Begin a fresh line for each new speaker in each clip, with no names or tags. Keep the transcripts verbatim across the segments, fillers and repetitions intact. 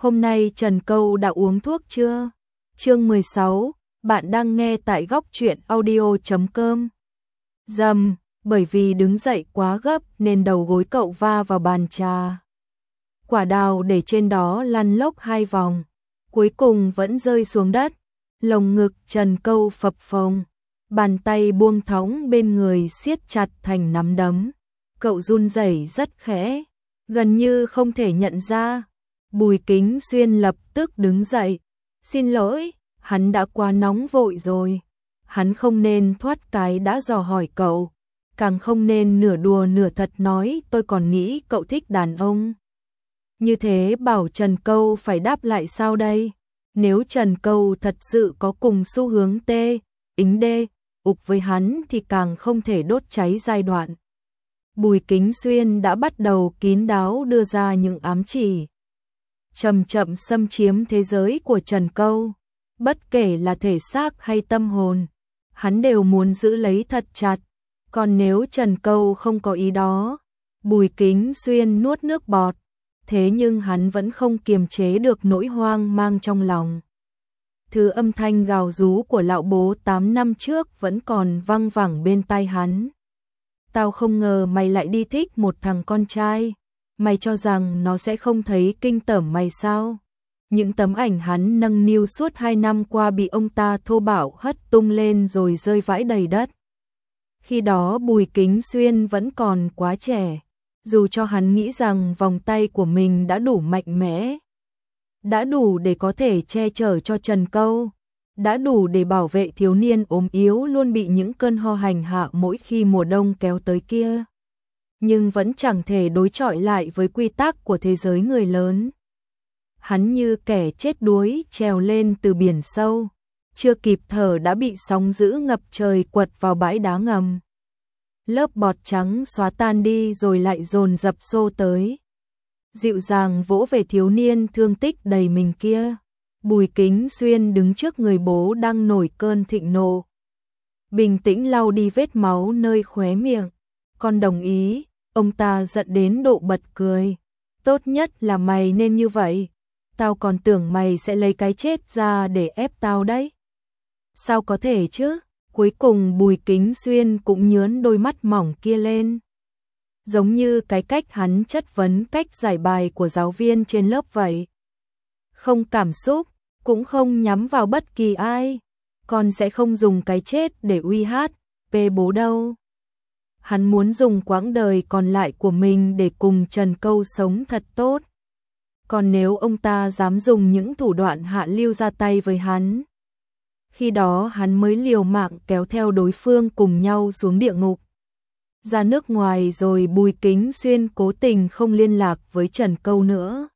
Hôm nay Trần Câu đã uống thuốc chưa? Chương mười sáu, bạn đang nghe tại góc truyện audio chấm com. Dầm, bởi vì đứng dậy quá gấp nên đầu gối cậu va vào bàn trà. Quả đào để trên đó lăn lốc hai vòng, cuối cùng vẫn rơi xuống đất. Lồng ngực Trần Câu phập phồng, bàn tay buông thõng bên người siết chặt thành nắm đấm. Cậu run rẩy rất khẽ, gần như không thể nhận ra. Bùi Kính Xuyên lập tức đứng dậy. Xin lỗi, hắn đã quá nóng vội rồi. Hắn không nên thoát cái đã dò hỏi cậu, càng không nên nửa đùa nửa thật nói tôi còn nghĩ cậu thích đàn ông. Như thế bảo Trần Câu phải đáp lại sao đây? Nếu Trần Câu thật sự có cùng xu hướng tê, ính đê, ục với hắn thì càng không thể đốt cháy giai đoạn. Bùi Kính Xuyên đã bắt đầu kín đáo đưa ra những ám chỉ, chậm chậm xâm chiếm thế giới của Trần Câu. Bất kể là thể xác hay tâm hồn, hắn đều muốn giữ lấy thật chặt. Còn nếu Trần Câu không có ý đó, Bùi Kính Xuyên nuốt nước bọt. Thế nhưng hắn vẫn không kiềm chế được nỗi hoang mang trong lòng. Thứ âm thanh gào rú của lão bố tám năm trước vẫn còn văng vẳng bên tai hắn. Tao không ngờ mày lại đi thích một thằng con trai. Mày cho rằng nó sẽ không thấy kinh tởm mày sao? Những tấm ảnh hắn nâng niu suốt hai năm qua bị ông ta thô bạo hất tung lên rồi rơi vãi đầy đất. Khi đó Bùi Kính Xuyên vẫn còn quá trẻ. Dù cho hắn nghĩ rằng vòng tay của mình đã đủ mạnh mẽ, đã đủ để có thể che chở cho Trần Câu, đã đủ để bảo vệ thiếu niên ốm yếu luôn bị những cơn ho hành hạ mỗi khi mùa đông kéo tới kia. Nhưng vẫn chẳng thể đối chọi lại với quy tắc của thế giới người lớn. Hắn như kẻ chết đuối trèo lên từ biển sâu, chưa kịp thở đã bị sóng dữ ngập trời quật vào bãi đá ngầm. Lớp bọt trắng xóa tan đi rồi lại dồn dập xô tới. Dịu dàng vỗ về thiếu niên thương tích đầy mình kia. Bùi Kính Xuyên đứng trước người bố đang nổi cơn thịnh nộ, bình tĩnh lau đi vết máu nơi khóe miệng. Con đồng ý. Ông ta giận đến độ bật cười. Tốt nhất là mày nên như vậy. Tao còn tưởng mày sẽ lấy cái chết ra để ép tao đấy. Sao có thể chứ? Cuối cùng Bùi Kính Xuyên cũng nhớn đôi mắt mỏng kia lên. Giống như cái cách hắn chất vấn cách giải bài của giáo viên trên lớp vậy. Không cảm xúc, cũng không nhắm vào bất kỳ ai. Con sẽ không dùng cái chết để uy hát, bê bố đâu. Hắn muốn dùng quãng đời còn lại của mình để cùng Trần Câu sống thật tốt. Còn nếu ông ta dám dùng những thủ đoạn hạ lưu ra tay với hắn, khi đó hắn mới liều mạng kéo theo đối phương cùng nhau xuống địa ngục. Ra nước ngoài rồi Bùi Kính Xuyên cố tình không liên lạc với Trần Câu nữa.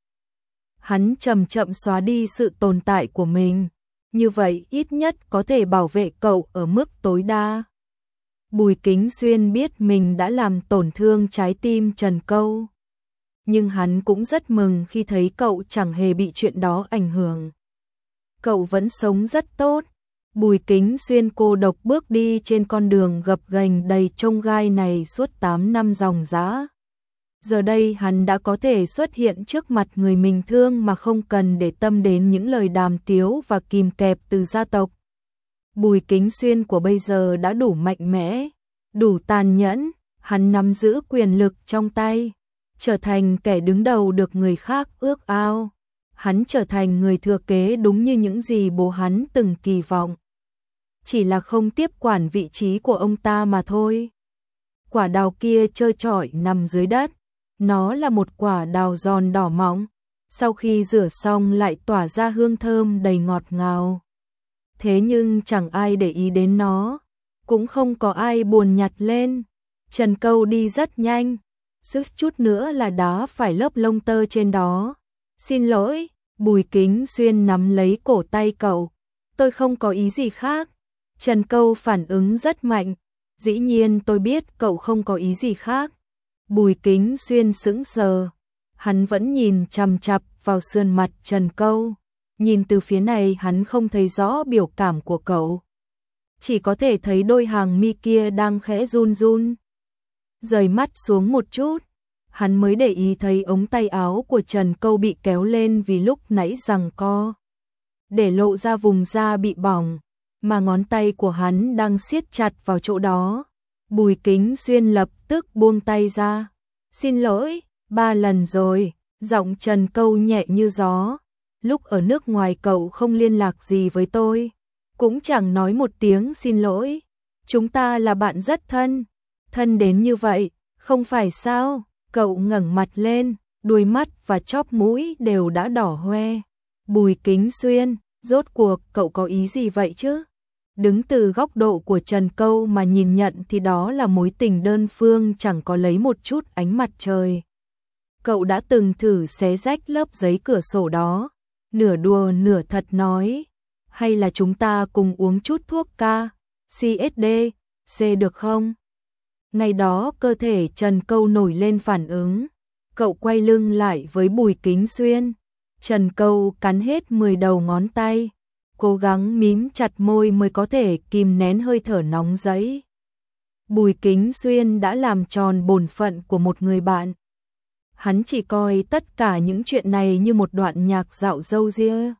Hắn chậm chậm xóa đi sự tồn tại của mình. Như vậy ít nhất có thể bảo vệ cậu ở mức tối đa. Bùi Kính Xuyên biết mình đã làm tổn thương trái tim Trần Câu. Nhưng hắn cũng rất mừng khi thấy cậu chẳng hề bị chuyện đó ảnh hưởng. Cậu vẫn sống rất tốt. Bùi Kính Xuyên cô độc bước đi trên con đường gập ghềnh đầy chông gai này suốt tám năm ròng rã. Giờ đây hắn đã có thể xuất hiện trước mặt người mình thương mà không cần để tâm đến những lời đàm tiếu và kìm kẹp từ gia tộc. Bùi Kính Xuyên của bây giờ đã đủ mạnh mẽ, đủ tàn nhẫn, hắn nắm giữ quyền lực trong tay, trở thành kẻ đứng đầu được người khác ước ao. Hắn trở thành người thừa kế đúng như những gì bố hắn từng kỳ vọng. Chỉ là không tiếp quản vị trí của ông ta mà thôi. Quả đào kia trơ trọi nằm dưới đất. Nó là một quả đào giòn đỏ mọng. Sau khi rửa xong lại tỏa ra hương thơm đầy ngọt ngào. Thế nhưng chẳng ai để ý đến nó. Cũng không có ai buồn nhặt lên. Trần Câu đi rất nhanh. Sức chút nữa là đá phải lớp lông tơ trên đó. Xin lỗi. Bùi Kính Xuyên nắm lấy cổ tay cậu. Tôi không có ý gì khác. Trần Câu phản ứng rất mạnh. Dĩ nhiên tôi biết cậu không có ý gì khác. Bùi Kính Xuyên sững sờ. Hắn vẫn nhìn chằm chằm vào sườn mặt Trần Câu. Nhìn từ phía này hắn không thấy rõ biểu cảm của cậu. Chỉ có thể thấy đôi hàng mi kia đang khẽ run run. Rời mắt xuống một chút. hắn mới để ý thấy ống tay áo của Trần Câu bị kéo lên vì lúc nãy giằng co, để lộ ra vùng da bị bỏng, mà ngón tay của hắn đang siết chặt vào chỗ đó. Bùi Kính Xuyên lập tức buông tay ra. Xin lỗi, ba lần rồi, giọng Trần Câu nhẹ như gió. Lúc ở nước ngoài cậu không liên lạc gì với tôi, cũng chẳng nói một tiếng xin lỗi. Chúng ta là bạn rất thân, thân đến như vậy, không phải sao? Cậu ngẩng mặt lên, đuôi mắt và chóp mũi đều đã đỏ hoe. Bùi Kính Xuyên, rốt cuộc cậu có ý gì vậy chứ? Đứng từ góc độ của Trần Câu mà nhìn nhận thì đó là mối tình đơn phương chẳng có lấy một chút ánh mặt trời. Cậu đã từng thử xé rách lớp giấy cửa sổ đó, nửa đùa nửa thật nói, hay là chúng ta cùng uống chút thuốc ca, xê ét đê, C được không? Ngày đó cơ thể Trần Câu nổi lên phản ứng, cậu quay lưng lại với Bùi Kính Xuyên. Trần Câu cắn hết mười đầu ngón tay, cố gắng mím chặt môi mới có thể kìm nén hơi thở nóng dẫy. Bùi Kính Xuyên đã làm tròn bổn phận của một người bạn. Hắn chỉ coi tất cả những chuyện này như một đoạn nhạc dạo râu ria.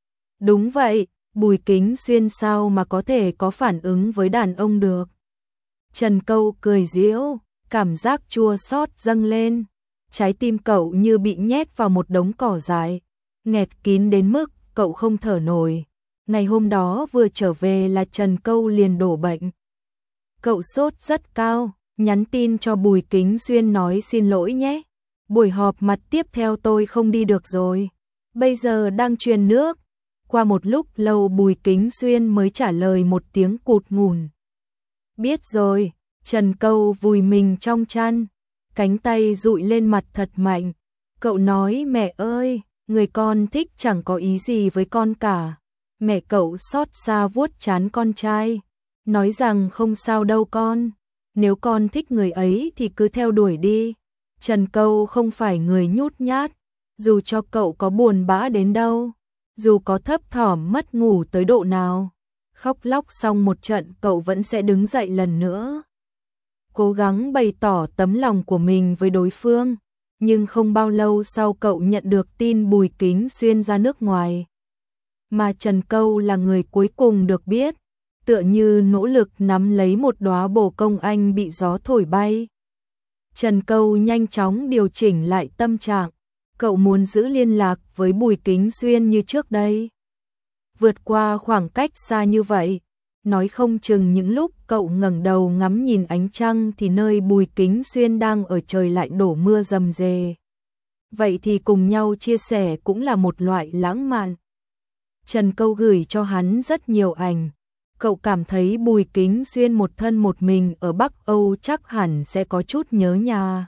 Đúng vậy, Bùi Kính Xuyên sao mà có thể có phản ứng với đàn ông được. Trần Câu cười giễu, cảm giác chua xót dâng lên. Trái tim cậu như bị nhét vào một đống cỏ dại, nghẹt kín đến mức cậu không thở nổi. Ngày hôm đó vừa trở về là Trần Câu liền đổ bệnh. Cậu sốt rất cao, nhắn tin cho Bùi Kính Xuyên nói xin lỗi nhé. Buổi họp mặt tiếp theo tôi không đi được rồi. Bây giờ đang truyền nước. Qua một lúc lâu Bùi Kính Xuyên mới trả lời một tiếng cụt ngùn. Biết rồi, Trần Câu vùi mình trong chăn, cánh tay dụi lên mặt thật mạnh. Cậu nói mẹ ơi, người con thích chẳng có ý gì với con cả. Mẹ cậu xót xa vuốt trán con trai, nói rằng không sao đâu con, nếu con thích người ấy thì cứ theo đuổi đi. Trần Câu không phải người nhút nhát, dù cho cậu có buồn bã đến đâu, dù có thấp thỏm mất ngủ tới độ nào, khóc lóc xong một trận cậu vẫn sẽ đứng dậy lần nữa, cố gắng bày tỏ tấm lòng của mình với đối phương. Nhưng không bao lâu sau cậu nhận được tin Bùi Kính Xuyên ra nước ngoài, mà Trần Câu là người cuối cùng được biết, tựa như nỗ lực nắm lấy một đóa bồ công anh bị gió thổi bay. Trần Câu nhanh chóng điều chỉnh lại tâm trạng, cậu muốn giữ liên lạc với Bùi Kính Xuyên như trước đây. Vượt qua khoảng cách xa như vậy, nói không chừng những lúc cậu ngẩng đầu ngắm nhìn ánh trăng thì nơi Bùi Kính Xuyên đang ở trời lại đổ mưa rầm rề. Vậy thì cùng nhau chia sẻ cũng là một loại lãng mạn. Trần Câu gửi cho hắn rất nhiều ảnh. Cậu cảm thấy Bùi Kính Xuyên một thân một mình ở Bắc Âu chắc hẳn sẽ có chút nhớ nhà.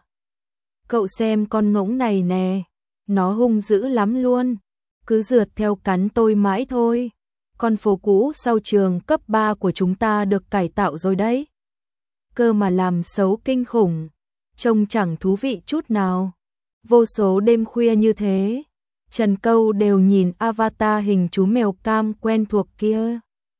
Cậu xem con ngỗng này nè, nó hung dữ lắm luôn, cứ rượt theo cắn tôi mãi thôi. Con phố cũ sau trường cấp ba của chúng ta được cải tạo rồi đấy. Cơ mà làm xấu kinh khủng, trông chẳng thú vị chút nào. Vô số đêm khuya như thế, Trần Câu đều nhìn avatar hình chú mèo cam quen thuộc kia.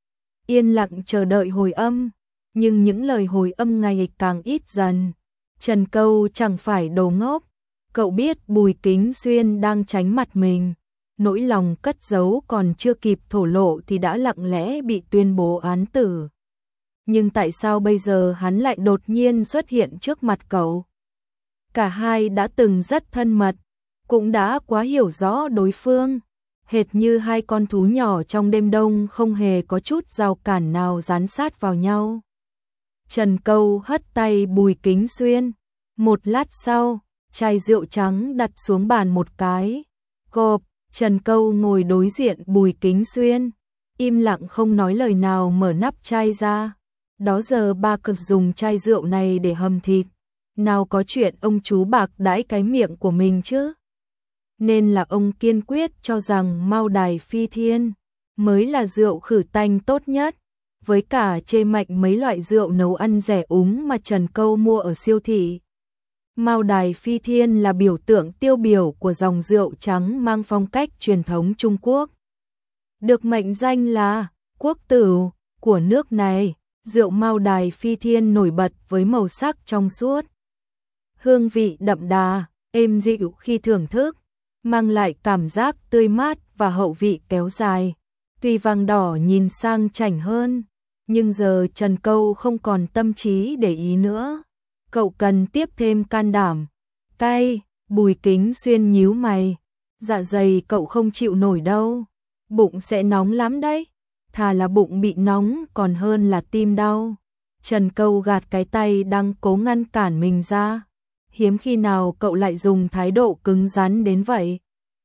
Yên lặng chờ đợi hồi âm, nhưng những lời hồi âm ngày càng ít dần. Trần Câu chẳng phải đồ ngốc, cậu biết Bùi Kính Xuyên đang tránh mặt mình. Nỗi lòng cất giấu còn chưa kịp thổ lộ thì đã lặng lẽ bị tuyên bố án tử. Nhưng tại sao bây giờ hắn lại đột nhiên xuất hiện trước mặt cậu? Cả hai đã từng rất thân mật, cũng đã quá hiểu rõ đối phương, hệt như hai con thú nhỏ trong đêm đông không hề có chút rào cản nào dán sát vào nhau. Trần Câu hất tay Bùi Kính Xuyên. Một lát sau, chai rượu trắng đặt xuống bàn một cái. Cộp, Trần Câu ngồi đối diện Bùi Kính Xuyên, im lặng không nói lời nào mở nắp chai ra. Đó giờ ba cực dùng chai rượu này để hầm thịt. Nào có chuyện ông chú bạc đãi cái miệng của mình chứ. Nên là ông kiên quyết cho rằng Mao Đài Phi Thiên mới là rượu khử tanh tốt nhất, với cả chê mạnh mấy loại rượu nấu ăn rẻ úng mà Trần Câu mua ở siêu thị. Mao Đài Phi Thiên là biểu tượng tiêu biểu của dòng rượu trắng mang phong cách truyền thống Trung Quốc. Được mệnh danh là quốc tử của nước này, rượu Mao Đài Phi Thiên nổi bật với màu sắc trong suốt, hương vị đậm đà, êm dịu khi thưởng thức, mang lại cảm giác tươi mát và hậu vị kéo dài. Tuy vàng đỏ nhìn sang chảnh hơn, nhưng giờ Trần Câu không còn tâm trí để ý nữa. Cậu cần tiếp thêm can đảm. Cay, Bùi Kính Xuyên nhíu mày. Dạ dày cậu không chịu nổi đâu. Bụng sẽ nóng lắm đấy. Thà là bụng bị nóng còn hơn là tim đau. Trần Câu gạt cái tay đang cố ngăn cản mình ra. Hiếm khi nào cậu lại dùng thái độ cứng rắn đến vậy.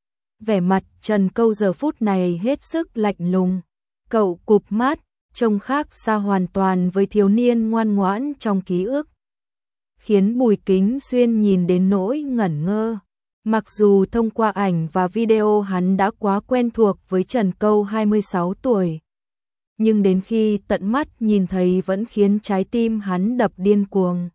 Vẻ mặt Trần Câu giờ phút này hết sức lạnh lùng. Cậu cụp mắt, trông khác xa hoàn toàn với thiếu niên ngoan ngoãn trong ký ức. Khiến Bùi Kính Xuyên nhìn đến nỗi ngẩn ngơ. Mặc dù thông qua ảnh và video hắn đã quá quen thuộc với Trần Câu hai mươi sáu tuổi. Nhưng đến khi tận mắt nhìn thấy vẫn khiến trái tim hắn đập điên cuồng.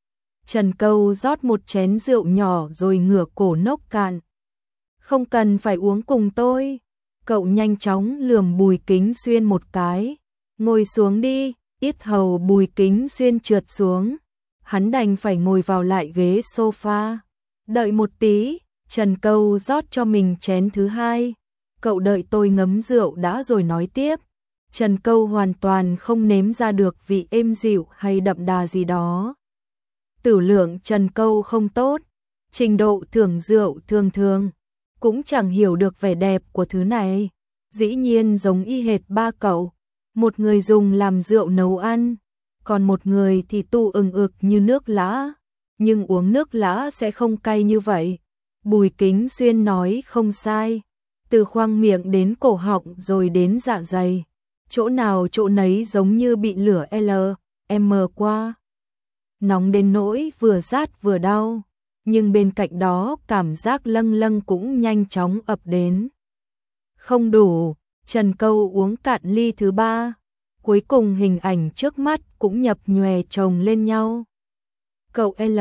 Trần Câu rót một chén rượu nhỏ rồi ngửa cổ nốc cạn. Không cần phải uống cùng tôi. Cậu nhanh chóng lườm Bùi Kính Xuyên một cái. Ngồi xuống đi, yết hầu Bùi Kính Xuyên trượt xuống. Hắn đành phải ngồi vào lại ghế sofa. Đợi một tí, Trần Câu rót cho mình chén thứ hai. Cậu đợi tôi ngấm rượu đã rồi nói tiếp. Trần Câu hoàn toàn không nếm ra được vị êm dịu hay đậm đà gì đó. Tử lượng Trần Câu không tốt, trình độ thưởng rượu thường thường, cũng chẳng hiểu được vẻ đẹp của thứ này. Dĩ nhiên giống y hệt ba cậu, một người dùng làm rượu nấu ăn, còn một người thì tu ừng ực như nước lã, nhưng uống nước lã sẽ không cay như vậy. Bùi Kính Xuyên nói không sai, từ khoang miệng đến cổ họng rồi đến dạ dày, chỗ nào chỗ nấy giống như bị lửa L M qua. Nóng đến nỗi vừa rát vừa đau, nhưng bên cạnh đó cảm giác lâng lâng cũng nhanh chóng ập đến. Không đủ, Trần Câu uống cạn ly thứ ba, cuối cùng hình ảnh trước mắt cũng nhập nhòe chồng lên nhau. Cậu L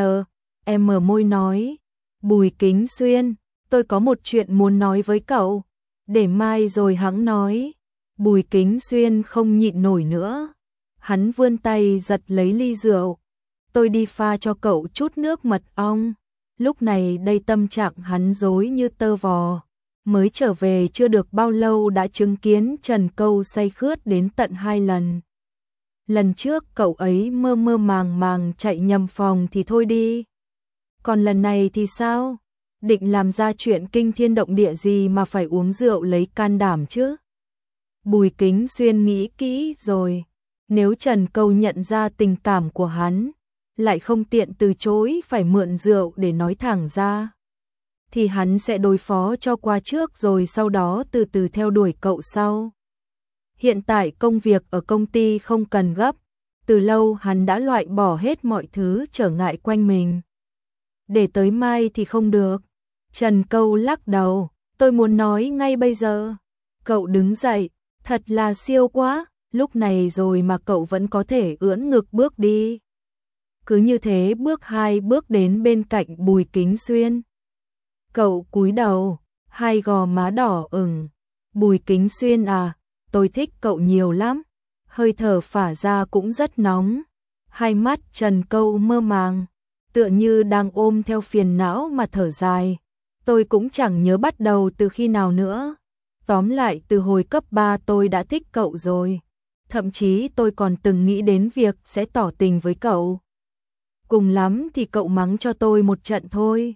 M môi nói, Bùi Kính Xuyên, tôi có một chuyện muốn nói với cậu, để mai rồi hẵng nói. Bùi Kính Xuyên không nhịn nổi nữa, hắn vươn tay giật lấy ly rượu. Tôi đi pha cho cậu chút nước mật ong. Lúc này đây tâm trạng hắn rối như tơ vò. Mới trở về chưa được bao lâu đã chứng kiến Trần Câu say khướt đến tận hai lần. Lần trước cậu ấy mơ mơ màng màng chạy nhầm phòng thì thôi đi. Còn lần này thì sao? Định làm ra chuyện kinh thiên động địa gì mà phải uống rượu lấy can đảm chứ? Bùi Kính Xuyên nghĩ kỹ rồi. Nếu Trần Câu nhận ra tình cảm của hắn, lại không tiện từ chối phải mượn rượu để nói thẳng ra, thì hắn sẽ đối phó cho qua trước rồi sau đó từ từ theo đuổi cậu sau. Hiện tại công việc ở công ty không cần gấp, từ lâu hắn đã loại bỏ hết mọi thứ trở ngại quanh mình. Để tới mai thì không được. Trần Câu lắc đầu, tôi muốn nói ngay bây giờ. Cậu đứng dậy, thật là siêu quá, lúc này rồi mà cậu vẫn có thể ưỡn ngực bước đi. Cứ như thế bước hai bước đến bên cạnh Bùi Kính Xuyên. Cậu cúi đầu, hai gò má đỏ ửng. Bùi Kính Xuyên à, tôi thích cậu nhiều lắm. Hơi thở phả ra cũng rất nóng. Hai mắt Trần Câu mơ màng, tựa như đang ôm theo phiền não mà thở dài. Tôi cũng chẳng nhớ bắt đầu từ khi nào nữa. Tóm lại từ hồi cấp ba tôi đã thích cậu rồi. Thậm chí tôi còn từng nghĩ đến việc sẽ tỏ tình với cậu. Cùng lắm thì cậu mắng cho tôi một trận thôi.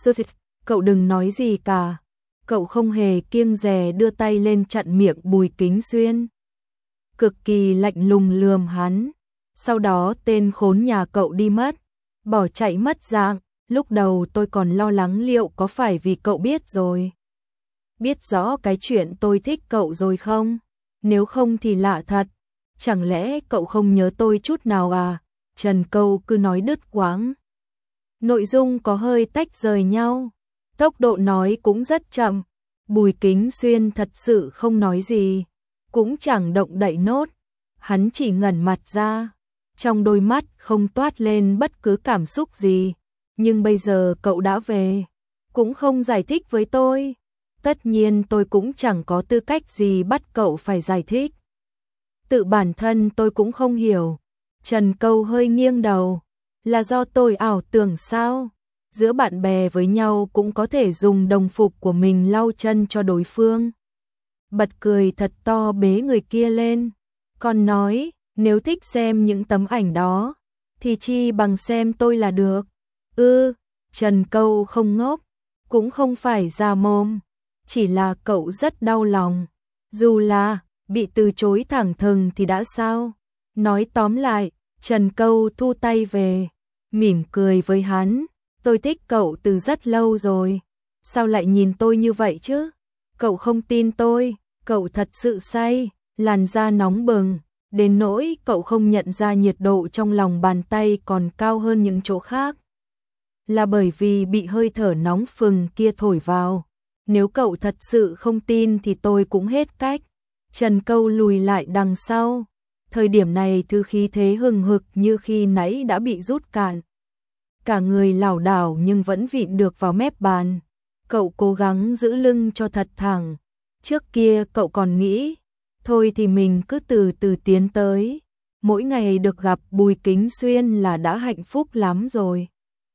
Cậu đừng nói gì cả. Cậu không hề kiêng dè đưa tay lên chặn miệng Bùi Kính Xuyên. Cực kỳ lạnh lùng lườm hắn. Sau đó tên khốn nhà cậu đi mất. Bỏ chạy mất dạng. Lúc đầu tôi còn lo lắng liệu có phải vì cậu biết rồi. Biết rõ cái chuyện tôi thích cậu rồi không? Nếu không thì lạ thật. Chẳng lẽ cậu không nhớ tôi chút nào à? Trần Câu cứ nói đứt quãng. Nội dung có hơi tách rời nhau. Tốc độ nói cũng rất chậm. Bùi Kính Xuyên thật sự không nói gì. Cũng chẳng động đậy nốt. Hắn chỉ ngẩn mặt ra. Trong đôi mắt không toát lên bất cứ cảm xúc gì. Nhưng bây giờ cậu đã về. Cũng không giải thích với tôi. Tất nhiên tôi cũng chẳng có tư cách gì bắt cậu phải giải thích. Tự bản thân tôi cũng không hiểu. Trần Câu hơi nghiêng đầu. Là do tôi ảo tưởng sao? Giữa bạn bè với nhau cũng có thể dùng đồng phục của mình lau chân cho đối phương. Bật cười thật to bế người kia lên. Còn nói, nếu thích xem những tấm ảnh đó, thì chi bằng xem tôi là được. Ư, ừ, Trần Câu không ngốc, cũng không phải già mồm, chỉ là cậu rất đau lòng. Dù là bị từ chối thẳng thừng thì đã sao? Nói tóm lại, Trần Câu thu tay về, mỉm cười với hắn. Tôi thích cậu từ rất lâu rồi. Sao lại nhìn tôi như vậy chứ? Cậu không tin tôi, cậu thật sự say, làn da nóng bừng, đến nỗi cậu không nhận ra nhiệt độ trong lòng bàn tay còn cao hơn những chỗ khác. Là bởi vì bị hơi thở nóng phừng kia thổi vào. Nếu cậu thật sự không tin thì tôi cũng hết cách. Trần Câu lùi lại đằng sau. Thời điểm này thứ khí thế hừng hực như khi nãy đã bị rút cạn. Cả người lảo đảo nhưng vẫn vịn được vào mép bàn. Cậu cố gắng giữ lưng cho thật thẳng. Trước kia cậu còn nghĩ, thôi thì mình cứ từ từ tiến tới. Mỗi ngày được gặp Bùi Kính Xuyên là đã hạnh phúc lắm rồi.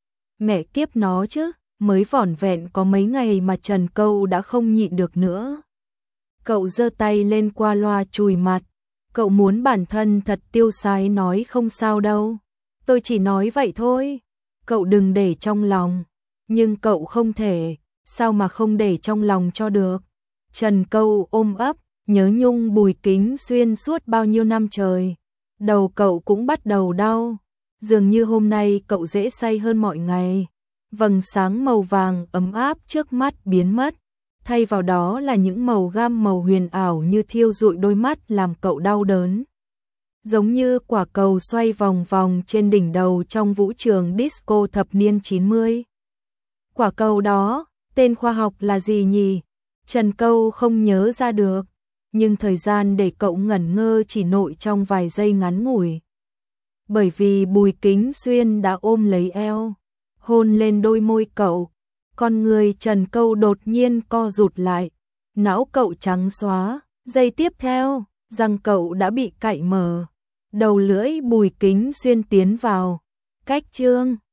Mẹ kiếp nó chứ, mới vỏn vẹn có mấy ngày mà Trần Câu đã không nhịn được nữa. Cậu giơ tay lên qua loa chùi mặt. Cậu muốn bản thân thật tiêu sái nói không sao đâu. Tôi chỉ nói vậy thôi. Cậu đừng để trong lòng. Nhưng cậu không thể, sao mà không để trong lòng cho được. Trần Câu ôm ấp, nhớ nhung Bùi Kính Xuyên suốt bao nhiêu năm trời. Đầu cậu cũng bắt đầu đau. Dường như hôm nay cậu dễ say hơn mọi ngày. Vầng sáng màu vàng ấm áp trước mắt biến mất. Thay vào đó là những màu gam màu huyền ảo như thiêu rụi đôi mắt làm cậu đau đớn. Giống như quả cầu xoay vòng vòng trên đỉnh đầu trong vũ trường disco thập niên chín mươi. Quả cầu đó, tên khoa học là gì nhỉ? Trần Câu không nhớ ra được, nhưng thời gian để cậu ngẩn ngơ chỉ nội trong vài giây ngắn ngủi. Bởi vì Bùi Kính Xuyên đã ôm lấy eo, hôn lên đôi môi cậu, con người Trần Câu đột nhiên co rụt lại, não cậu trắng xóa, giây tiếp theo, răng cậu đã bị cạy mở, đầu lưỡi Bùi Kính Xuyên tiến vào, cách chương